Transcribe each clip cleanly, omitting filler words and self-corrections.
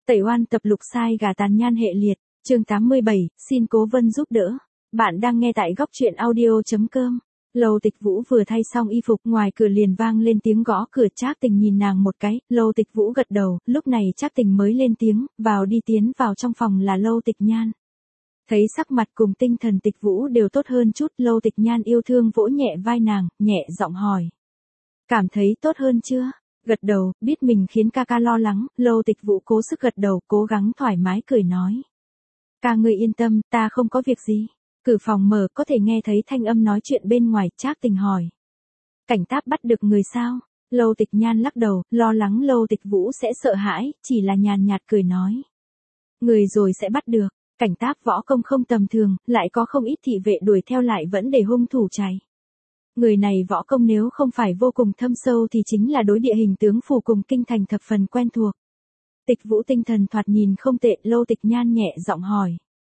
Tẩy oan tập lục sai gà tàn nhan hệ liệt, chương 87, xin Cố Vân giúp đỡ. Bạn đang nghe tại góc truyện audio.com. Lâu Tịch Vũ vừa thay xong y phục, ngoài cửa liền vang lên tiếng gõ cửa. Trác Tình nhìn nàng một cái, Lâu Tịch Vũ gật đầu, lúc này Trác Tình mới lên tiếng, tiến vào trong phòng là Lâu Tịch Nhan. Thấy sắc mặt cùng tinh thần Tịch Vũ đều tốt hơn chút, Lâu Tịch Nhan yêu thương vỗ nhẹ vai nàng, nhẹ giọng hỏi. Cảm thấy tốt hơn chưa? Gật đầu, biết mình khiến ca lo lắng, Lâu Tịch Vũ cố sức gật đầu, cố gắng thoải mái cười nói. Ca ngươi yên tâm, ta không có việc gì. Cửa phòng mở, có thể nghe thấy thanh âm nói chuyện bên ngoài. Trác Tình hỏi. Cảnh Táp bắt được người sao? Lâu Tịch Nhan lắc đầu, lo lắng Lâu Tịch Vũ sẽ sợ hãi, chỉ là nhàn nhạt cười nói. Người rồi sẽ bắt được, Cảnh Táp võ công không tầm thường, lại có không ít thị vệ đuổi theo lại vẫn để hung thủ chạy. Người này võ công nếu không phải vô cùng thâm sâu thì chính là đối địa hình tướng phủ cùng kinh thành thập phần quen thuộc. Tịch Vũ tinh thần thoạt nhìn không tệ, Lâu Tịch Nhan nhẹ giọng hỏi.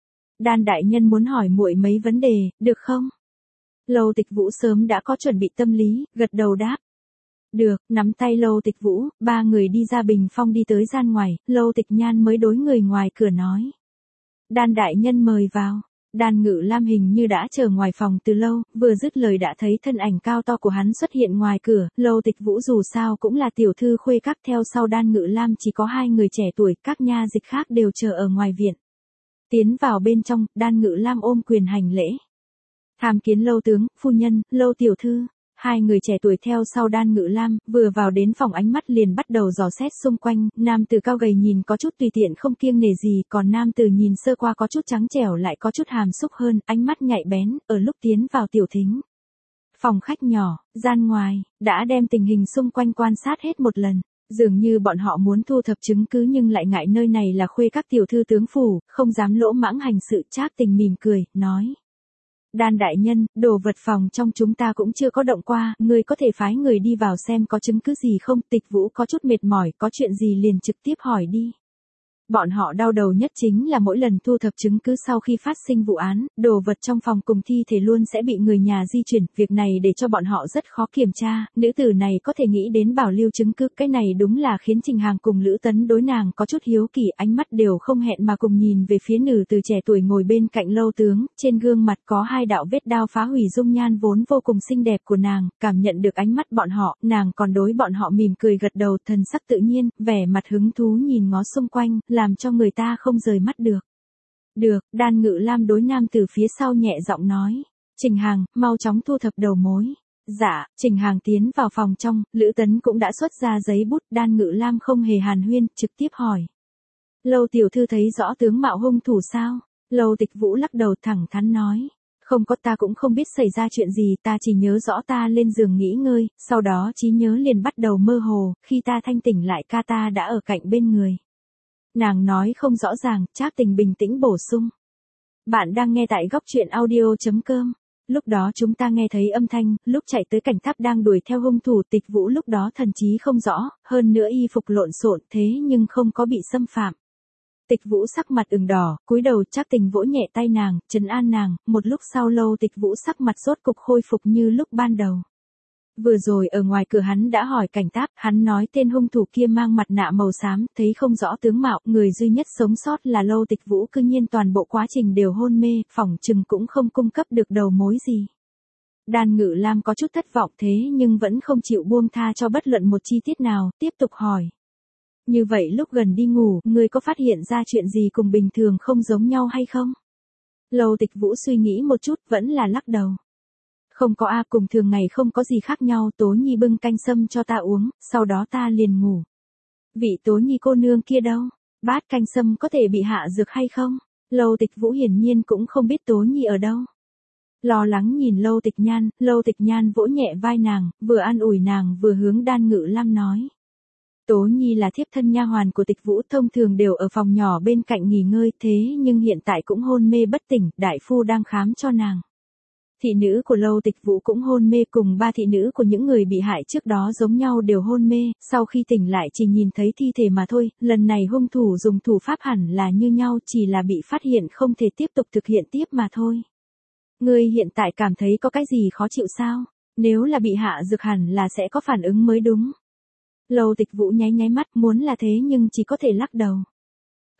Đan đại nhân muốn hỏi muội mấy vấn đề, được không? Lâu Tịch Vũ sớm đã có chuẩn bị tâm lý, gật đầu đáp. Được, nắm tay Lâu Tịch Vũ, ba người đi ra bình phong đi tới gian ngoài, Lâu Tịch Nhan mới đối người ngoài cửa nói. Đan đại nhân mời vào. Đan Ngự Lam hình như đã chờ ngoài phòng từ lâu, vừa dứt lời đã thấy thân ảnh cao to của hắn xuất hiện ngoài cửa. Lâu Tịch Vũ dù sao cũng là tiểu thư khuê các, theo sau Đan Ngự Lam chỉ có hai người trẻ tuổi, các nha dịch khác đều chờ ở ngoài viện. Tiến vào bên trong, Đan Ngự Lam ôm quyền hành lễ. Tham kiến Lâu tướng, phu nhân, Lâu tiểu thư. Hai người trẻ tuổi theo sau Đan Ngự Lam, vừa vào đến phòng ánh mắt liền bắt đầu dò xét xung quanh. Nam tử cao gầy nhìn có chút tùy tiện không kiêng nể gì, còn nam tử nhìn sơ qua có chút trắng trẻo lại có chút hàm xúc hơn, ánh mắt nhạy bén, ở lúc tiến vào tiểu thính. Phòng khách nhỏ, gian ngoài, đã đem tình hình xung quanh quan sát hết một lần. Dường như bọn họ muốn thu thập chứng cứ nhưng lại ngại nơi này là khuê các tiểu thư tướng phủ, không dám lỗ mãng hành sự. Trác Tình mỉm cười, nói. Đan đại nhân, đồ vật phòng trong chúng ta cũng chưa có động qua, người có thể phái người đi vào xem có chứng cứ gì không? Tịch Vũ có chút mệt mỏi, có chuyện gì liền trực tiếp hỏi đi. Bọn họ đau đầu nhất chính là mỗi lần thu thập chứng cứ sau khi phát sinh vụ án, đồ vật trong phòng cùng thi thể luôn sẽ bị người nhà di chuyển, việc này để cho bọn họ rất khó kiểm tra. Nữ tử này có thể nghĩ đến bảo lưu chứng cứ, cái này đúng là khiến Trình Hàng cùng Lữ Tấn đối nàng có chút hiếu kỳ, ánh mắt đều không hẹn mà cùng nhìn về phía nữ từ trẻ tuổi ngồi bên cạnh Lâu tướng, trên gương mặt có hai đạo vết đao phá hủy dung nhan vốn vô cùng xinh đẹp của nàng. Cảm nhận được ánh mắt bọn họ, nàng còn đối bọn họ mỉm cười gật đầu, thần sắc tự nhiên, vẻ mặt hứng thú nhìn ngó xung quanh, làm cho người ta không rời mắt được. Được, Đan Ngự Lam đối nam từ phía sau nhẹ giọng nói. Trình Hàng, mau chóng thu thập đầu mối. Dạ, Trình Hàng tiến vào phòng trong, Lữ Tấn cũng đã xuất ra giấy bút. Đan Ngự Lam không hề hàn huyên, trực tiếp hỏi. Lâu tiểu thư thấy rõ tướng mạo hung thủ sao? Lâu Tịch Vũ lắc đầu thẳng thắn nói. Không có, ta cũng không biết xảy ra chuyện gì, ta chỉ nhớ rõ ta lên giường nghỉ ngơi, sau đó trí nhớ liền bắt đầu mơ hồ, khi ta thanh tỉnh lại ca ta đã ở cạnh bên người. Nàng nói không rõ ràng, Trác Tình bình tĩnh bổ sung. Bạn đang nghe tại góc truyện audio.com. Lúc đó chúng ta nghe thấy âm thanh, lúc chạy tới Cảnh Tháp đang đuổi theo hung thủ. Tịch Vũ lúc đó thần trí không rõ, hơn nữa y phục lộn xộn thế nhưng không có bị xâm phạm. Tịch Vũ sắc mặt ửng đỏ, cúi đầu. Trác Tình vỗ nhẹ tay nàng, trấn an nàng, một lúc sau Lâu Tịch Vũ sắc mặt rốt cục khôi phục như lúc ban đầu. Vừa rồi ở ngoài cửa hắn đã hỏi Cảnh Táp, hắn nói tên hung thủ kia mang mặt nạ màu xám, thấy không rõ tướng mạo, người duy nhất sống sót là Lâu Tịch Vũ, cư nhiên toàn bộ quá trình đều hôn mê, phỏng chừng cũng không cung cấp được đầu mối gì. Đan Ngự Lam có chút thất vọng thế nhưng vẫn không chịu buông tha cho bất luận một chi tiết nào, tiếp tục hỏi. Như vậy lúc gần đi ngủ, ngươi có phát hiện ra chuyện gì cùng bình thường không giống nhau hay không? Lâu Tịch Vũ suy nghĩ một chút, vẫn là lắc đầu. Không có a, cùng thường ngày không có gì khác nhau. Tố Nhi bưng canh sâm cho ta uống, sau đó ta liền ngủ. Vị Tố Nhi cô nương kia đâu? Bát canh sâm có thể bị hạ dược hay không? Lâu Tịch Vũ hiển nhiên cũng không biết Tố Nhi ở đâu. Lo lắng nhìn Lâu Tịch Nhan vỗ nhẹ vai nàng, vừa an ủi nàng vừa hướng Đan Ngự Lam nói. Tố Nhi là thiếp thân nha hoàn của Tịch Vũ, thông thường đều ở phòng nhỏ bên cạnh nghỉ ngơi, thế nhưng hiện tại cũng hôn mê bất tỉnh, đại phu đang khám cho nàng. Thị nữ của Lâu Tịch Vũ cũng hôn mê, cùng ba thị nữ của những người bị hại trước đó giống nhau đều hôn mê, sau khi tỉnh lại chỉ nhìn thấy thi thể mà thôi. Lần này hung thủ dùng thủ pháp hẳn là như nhau, chỉ là bị phát hiện không thể tiếp tục thực hiện tiếp mà thôi. Ngươi hiện tại cảm thấy có cái gì khó chịu sao? Nếu là bị hạ dược hẳn là sẽ có phản ứng mới đúng. Lâu Tịch Vũ nháy nháy mắt, muốn là thế nhưng chỉ có thể lắc đầu.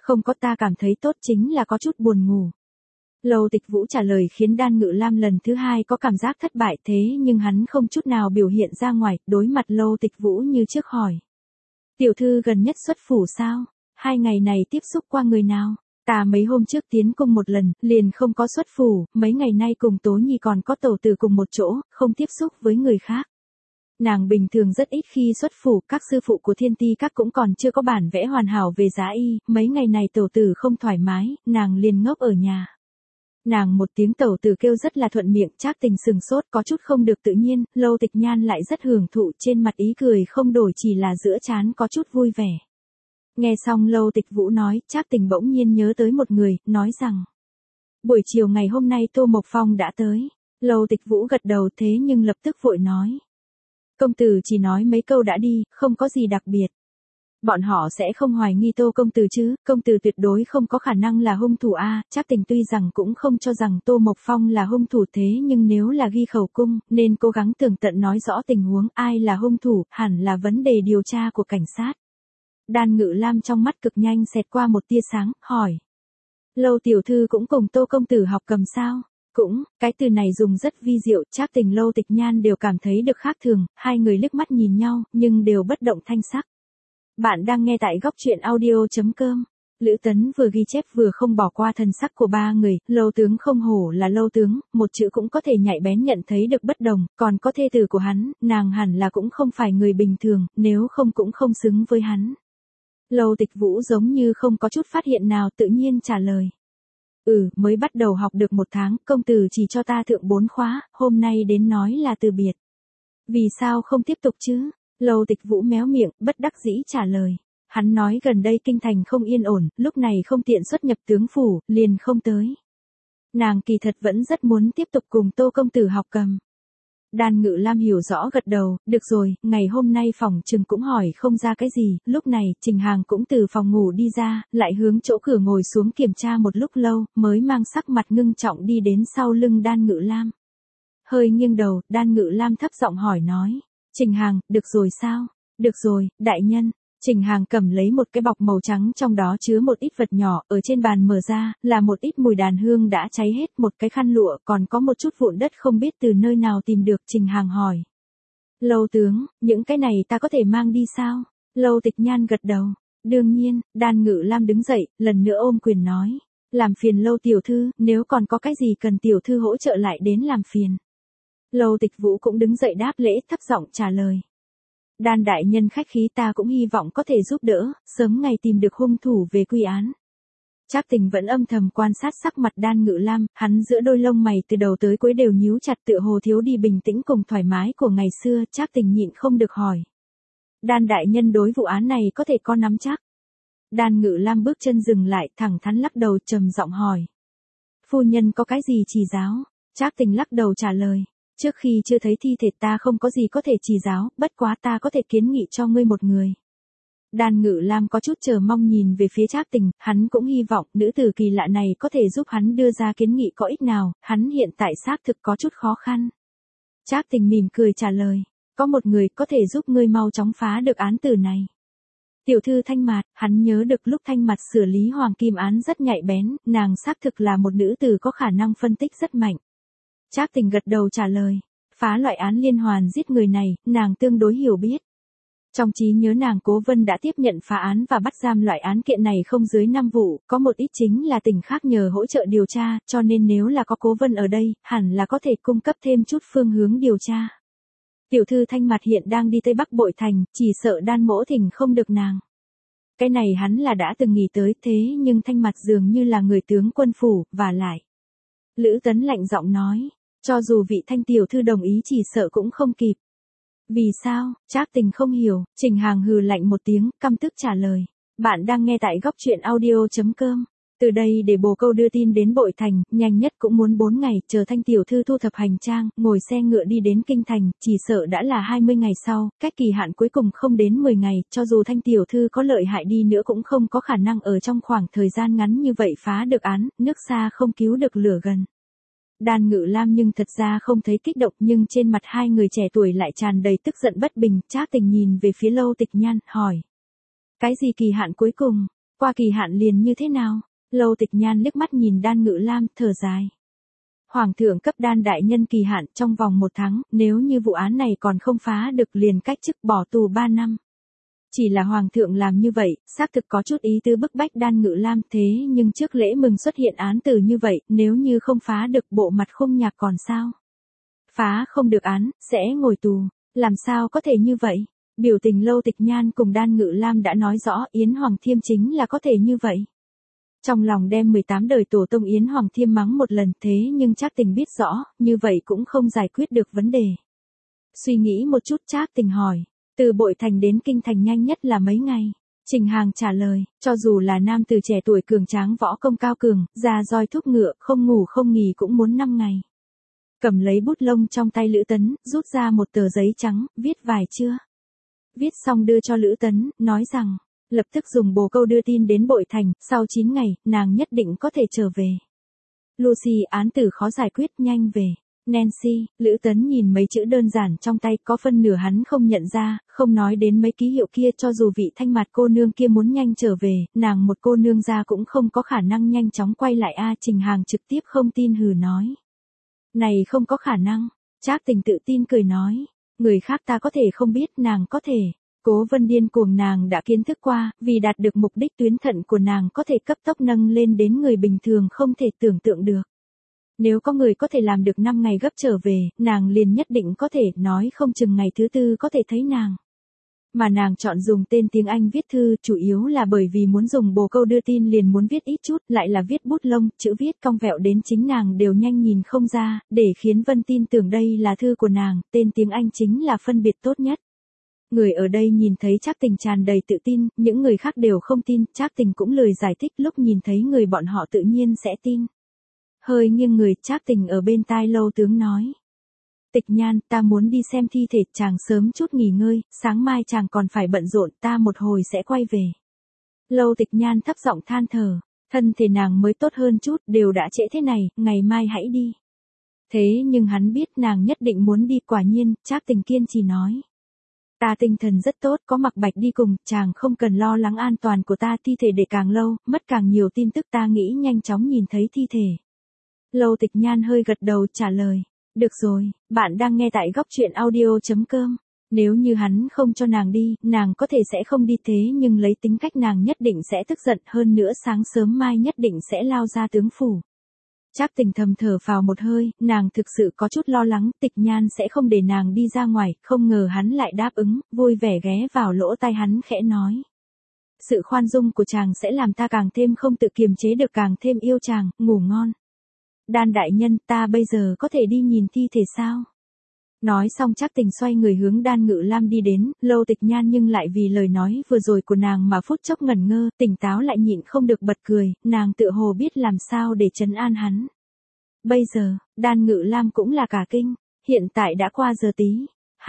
Không có, ta cảm thấy tốt, chính là có chút buồn ngủ. Lâu Tịch Vũ trả lời khiến Đan Ngự Lam lần thứ hai có cảm giác thất bại, thế nhưng hắn không chút nào biểu hiện ra ngoài, đối mặt Lâu Tịch Vũ như trước hỏi. Tiểu thư gần nhất xuất phủ sao? 2 ngày này tiếp xúc qua người nào? Ta mấy hôm trước tiến cung một lần, liền không có xuất phủ, mấy ngày nay cùng Tố Nhi còn có tẩu tử cùng một chỗ, không tiếp xúc với người khác. Nàng bình thường rất ít khi xuất phủ, các sư phụ của Thiên Ti các cũng còn chưa có bản vẽ hoàn hảo về giá y, mấy ngày này tẩu tử không thoải mái, nàng liền ngốc ở nhà. Nàng một tiếng tẩu tử kêu rất là thuận miệng, Trác Tình sừng sốt, có chút không được tự nhiên, Lâu Tịch Nhan lại rất hưởng thụ, trên mặt ý cười không đổi, chỉ là giữa trán có chút vui vẻ. Nghe xong Lâu Tịch Vũ nói, Trác Tình bỗng nhiên nhớ tới một người, nói rằng: buổi chiều ngày hôm nay Tô Mộc Phong đã tới. Lâu Tịch Vũ gật đầu, thế nhưng lập tức vội nói: công tử chỉ nói mấy câu đã đi, không có gì đặc biệt. Bọn họ sẽ không hoài nghi Tô công tử chứ, công tử tuyệt đối không có khả năng là hung thủ a. Trác Tình tuy rằng cũng không cho rằng Tô Mộc Phong là hung thủ, thế nhưng nếu là ghi khẩu cung, nên cố gắng tường tận nói rõ tình huống, ai là hung thủ, hẳn là vấn đề điều tra của cảnh sát. Đan Ngự Lam trong mắt cực nhanh xẹt qua một tia sáng, hỏi: Lâu tiểu thư cũng cùng Tô công tử học cầm sao? Cũng, cái từ này dùng rất vi diệu, Trác Tình Lâu Tịch Nhan đều cảm thấy được khác thường, hai người liếc mắt nhìn nhau, nhưng đều bất động thanh sắc. Bạn đang nghe tại góc truyện audio.com. Lữ Tấn vừa ghi chép vừa không bỏ qua thần sắc của ba người, Lâu tướng không hổ là Lâu tướng, một chữ cũng có thể nhạy bén nhận thấy được bất đồng, còn có thê tử của hắn, nàng hẳn là cũng không phải người bình thường, nếu không cũng không xứng với hắn. Lâu Tịch Vũ giống như không có chút phát hiện nào, tự nhiên trả lời: mới bắt đầu học được 1 tháng, công tử chỉ cho ta thượng 4 khóa, hôm nay đến nói là từ biệt. Vì sao không tiếp tục chứ? Lâu Tịch Vũ méo miệng, bất đắc dĩ trả lời. Hắn nói gần đây kinh thành không yên ổn, lúc này không tiện xuất nhập tướng phủ, liền không tới. Nàng kỳ thật vẫn rất muốn tiếp tục cùng Tô công tử học cầm. Đan Ngự Lam hiểu rõ gật đầu, được rồi, ngày hôm nay phòng trừng cũng hỏi không ra cái gì, lúc này, Trình Hàng cũng từ phòng ngủ đi ra, lại hướng chỗ cửa ngồi xuống kiểm tra một lúc lâu, mới mang sắc mặt ngưng trọng đi đến sau lưng Đan Ngự Lam. Hơi nghiêng đầu, Đan Ngự Lam thấp giọng hỏi nói: Trình Hàng, được rồi sao? Được rồi, đại nhân. Trình Hàng cầm lấy một cái bọc màu trắng trong đó chứa một ít vật nhỏ, ở trên bàn mở ra, là một ít mùi đàn hương đã cháy hết, một cái khăn lụa, còn có một chút vụn đất không biết từ nơi nào tìm được. Trình Hàng hỏi: Lâu tướng, những cái này ta có thể mang đi sao? Lâu Tịch Nhan gật đầu. Đương nhiên. Đan Ngự Lam đứng dậy, lần nữa ôm quyền nói: làm phiền Lâu tiểu thư, nếu còn có cái gì cần tiểu thư hỗ trợ lại đến làm phiền. Lâu Tịch Vũ cũng đứng dậy đáp lễ, thấp giọng trả lời: Đan đại nhân khách khí, ta cũng hy vọng có thể giúp đỡ, sớm ngày tìm được hung thủ về quy án. Trác Tình vẫn âm thầm quan sát sắc mặt Đan Ngự Lam, hắn giữa đôi lông mày từ đầu tới cuối đều nhíu chặt, tựa hồ thiếu đi bình tĩnh cùng thoải mái của ngày xưa. Trác Tình nhịn không được hỏi: Đan đại nhân đối vụ án này có thể có nắm chắc? Đan Ngự Lam bước chân dừng lại, thẳng thắn lắc đầu, trầm giọng hỏi: phu nhân có cái gì chỉ giáo? Trác Tình lắc đầu trả lời: trước khi chưa thấy thi thể ta không có gì có thể chỉ giáo, bất quá ta có thể kiến nghị cho ngươi một người. Đan Ngự Lam có chút chờ mong nhìn về phía Trác Tình, hắn cũng hy vọng nữ tử kỳ lạ này có thể giúp hắn đưa ra kiến nghị có ích nào, hắn hiện tại xác thực có chút khó khăn. Trác Tình mỉm cười trả lời: có một người có thể giúp ngươi mau chóng phá được án tử này. Tiểu thư Thanh Mạt, hắn nhớ được lúc Thanh Mạt xử lý Hoàng Kim án rất nhạy bén, nàng xác thực là một nữ tử có khả năng phân tích rất mạnh. Trác Tình gật đầu trả lời: phá loại án liên hoàn giết người này, nàng tương đối hiểu biết. Trong trí nhớ nàng Cố Vân đã tiếp nhận phá án và bắt giam loại án kiện này không dưới 5 vụ, có một ít chính là tỉnh khác nhờ hỗ trợ điều tra, cho nên nếu là có Cố Vân ở đây, hẳn là có thể cung cấp thêm chút phương hướng điều tra. Tiểu thư Thanh Mạt hiện đang đi Tây Bắc Bội Thành, chỉ sợ Đan mỗ thỉnh không được nàng. Cái này hắn là đã từng nghĩ tới, thế nhưng Thanh Mạt dường như là người tướng quân phủ, và lại. Lữ Tấn lạnh giọng nói: cho dù vị Thanh tiểu thư đồng ý chỉ sợ cũng không kịp. Vì sao? Trác Tình không hiểu. Trình Hàng hừ lạnh một tiếng, căm tức trả lời: bạn đang nghe tại góc truyện audio.com. Từ đây để bồ câu đưa tin đến Bội Thành, nhanh nhất cũng muốn 4 ngày, chờ Thanh tiểu thư thu thập hành trang, ngồi xe ngựa đi đến Kinh Thành, chỉ sợ đã là 20 ngày sau, cách kỳ hạn cuối cùng không đến 10 ngày, cho dù Thanh tiểu thư có lợi hại đi nữa cũng không có khả năng ở trong khoảng thời gian ngắn như vậy phá được án, nước xa không cứu được lửa gần. Đan Ngự Lam nhưng thật ra không thấy kích động, nhưng trên mặt hai người trẻ tuổi lại tràn đầy tức giận bất bình. Trác Tình nhìn về phía Lâu Tịch Nhan, hỏi: cái gì kỳ hạn cuối cùng? qua kỳ hạn liền như thế nào? Lâu Tịch Nhan liếc mắt nhìn Đan Ngự Lam, thở dài. Hoàng thượng cấp Đan đại nhân kỳ hạn trong vòng 1 tháng, nếu như vụ án này còn không phá được liền cách chức bỏ tù 3 năm. Chỉ là Hoàng thượng làm như vậy, xác thực có chút ý tứ bức bách Đan Ngự Lam, thế nhưng trước lễ mừng xuất hiện án tử như vậy, nếu như không phá được bộ mặt khung nhạc còn sao? Phá không được án, sẽ ngồi tù, làm sao có thể như vậy? Biểu tình Lâu Tịch Nhan cùng Đan Ngự Lam đã nói rõ Yến Hoàng Thiêm chính là có thể như vậy. Trong lòng đem 18 đời tổ tông Yến Hoàng Thiêm mắng một lần, thế nhưng Trác Tình biết rõ, như vậy cũng không giải quyết được vấn đề. Suy nghĩ một chút, Trác Tình hỏi, từ Bội Thành đến Kinh Thành nhanh nhất là mấy ngày? Trình Hàng trả lời, cho dù là nam từ trẻ tuổi cường tráng võ công cao cường, ra roi thúc ngựa, không ngủ không nghỉ cũng muốn 5 ngày. Cầm lấy bút lông trong tay Lữ Tấn, rút ra một tờ giấy trắng, viết vài chưa? Viết xong đưa cho Lữ Tấn, nói rằng, lập tức dùng bồ câu đưa tin đến Bội Thành, sau 9 ngày, nàng nhất định có thể trở về. Lucy, án tử khó giải quyết, nhanh về. Nancy, Lữ Tấn nhìn mấy chữ đơn giản trong tay, có phân nửa hắn không nhận ra, không nói đến mấy ký hiệu kia, cho dù vị thanh mặt cô nương kia muốn nhanh trở về, nàng một cô nương ra cũng không có khả năng nhanh chóng quay lại a. Trình Hàng trực tiếp không tin hừ nói. Này không có khả năng. Trác Tình tự tin cười nói. Người khác ta có thể không biết, nàng có thể. Cố Vân điên cuồng nàng đã kiến thức qua, vì đạt được mục đích tuyến thận của nàng có thể cấp tốc nâng lên đến người bình thường không thể tưởng tượng được. Nếu có người có thể làm được 5 ngày gấp trở về, nàng liền nhất định có thể, nói không chừng ngày thứ 4 có thể thấy nàng. Mà nàng chọn dùng tên tiếng Anh viết thư, chủ yếu là bởi vì muốn dùng bồ câu đưa tin liền muốn viết ít chút, lại là viết bút lông, chữ viết cong vẹo đến chính nàng đều nhanh nhìn không ra, để khiến Vân tin tưởng đây là thư của nàng, tên tiếng Anh chính là phân biệt tốt nhất. Người ở đây nhìn thấy Trác Tình tràn đầy tự tin, những người khác đều không tin, Trác Tình cũng lười giải thích, lúc nhìn thấy người bọn họ tự nhiên sẽ tin. Hơi nghiêng người, Trác Tình ở bên tai Lâu tướng nói. Tịch Nhan, ta muốn đi xem thi thể, chàng sớm chút nghỉ ngơi, sáng mai chàng còn phải bận rộn, ta một hồi sẽ quay về. Lâu Tịch Nhan thấp giọng than thở, thân thể nàng mới tốt hơn chút, đều đã trễ thế này, ngày mai hãy đi. Thế nhưng hắn biết nàng nhất định muốn đi, quả nhiên, Trác Tình kiên trì nói. Ta tinh thần rất tốt, có Mặc Bạch đi cùng, chàng không cần lo lắng an toàn của ta, thi thể để càng lâu, mất càng nhiều tin tức, ta nghĩ nhanh chóng nhìn thấy thi thể. Lâu Tịch Nhan hơi gật đầu trả lời. Được rồi, bạn đang nghe tại góc truyện audio.com. Nếu như hắn không cho nàng đi, nàng có thể sẽ không đi, thế nhưng lấy tính cách nàng nhất định sẽ tức giận, hơn nữa sáng sớm mai nhất định sẽ lao ra tướng phủ. Trác Tình thầm thở phào một hơi, nàng thực sự có chút lo lắng, Tịch Nhan sẽ không để nàng đi ra ngoài, không ngờ hắn lại đáp ứng, vui vẻ ghé vào lỗ tai hắn khẽ nói. Sự khoan dung của chàng sẽ làm ta càng thêm không tự kiềm chế được, càng thêm yêu chàng, ngủ ngon. Đan đại nhân, ta bây giờ có thể đi nhìn thi thể sao? Nói xong Trác Tình xoay người hướng Đan Ngự Lam đi đến, Lâu Tịch Nhan nhưng lại vì lời nói vừa rồi của nàng mà phút chốc ngẩn ngơ, tỉnh táo lại nhịn không được bật cười, nàng tựa hồ biết làm sao để trấn an hắn. Bây giờ, Đan Ngự Lam cũng là cả kinh, hiện tại đã qua giờ tí,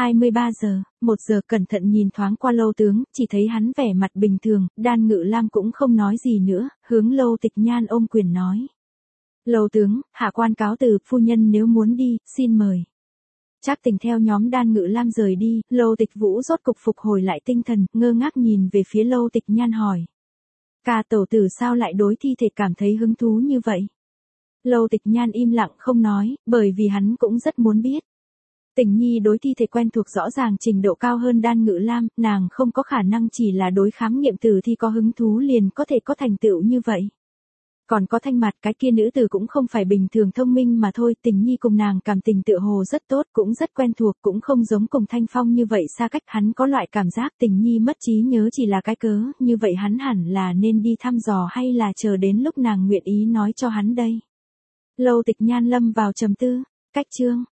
23 giờ, 1 giờ, cẩn thận nhìn thoáng qua Lâu tướng, chỉ thấy hắn vẻ mặt bình thường, Đan Ngự Lam cũng không nói gì nữa, hướng Lâu Tịch Nhan ôm quyền nói. Lâu tướng, hạ quan cáo từ, phu nhân nếu muốn đi, xin mời. Trác Tình theo nhóm Đan Ngự Lam rời đi, Lâu Tịch Vũ rốt cục phục hồi lại tinh thần, ngơ ngác nhìn về phía Lâu Tịch Nhan hỏi. Ca tổ tử sao lại đối thi thể cảm thấy hứng thú như vậy? Lâu Tịch Nhan im lặng không nói, bởi vì hắn cũng rất muốn biết. Tình nhi đối thi thể quen thuộc rõ ràng trình độ cao hơn Đan Ngự Lam, nàng không có khả năng chỉ là đối khám nghiệm tử thi có hứng thú liền có thể có thành tựu như vậy. Còn có Thanh Mặt, cái kia nữ tử cũng không phải bình thường thông minh mà thôi, Tình nhi cùng nàng cảm tình tựa hồ rất tốt, cũng rất quen thuộc, cũng không giống cùng Thanh Phong như vậy xa cách, hắn có loại cảm giác Tình nhi mất trí nhớ chỉ là cái cớ, như vậy hắn hẳn là nên đi thăm dò hay là chờ đến lúc nàng nguyện ý nói cho hắn đây. Lâu Tịch Nhan lâm vào trầm tư, cách chương.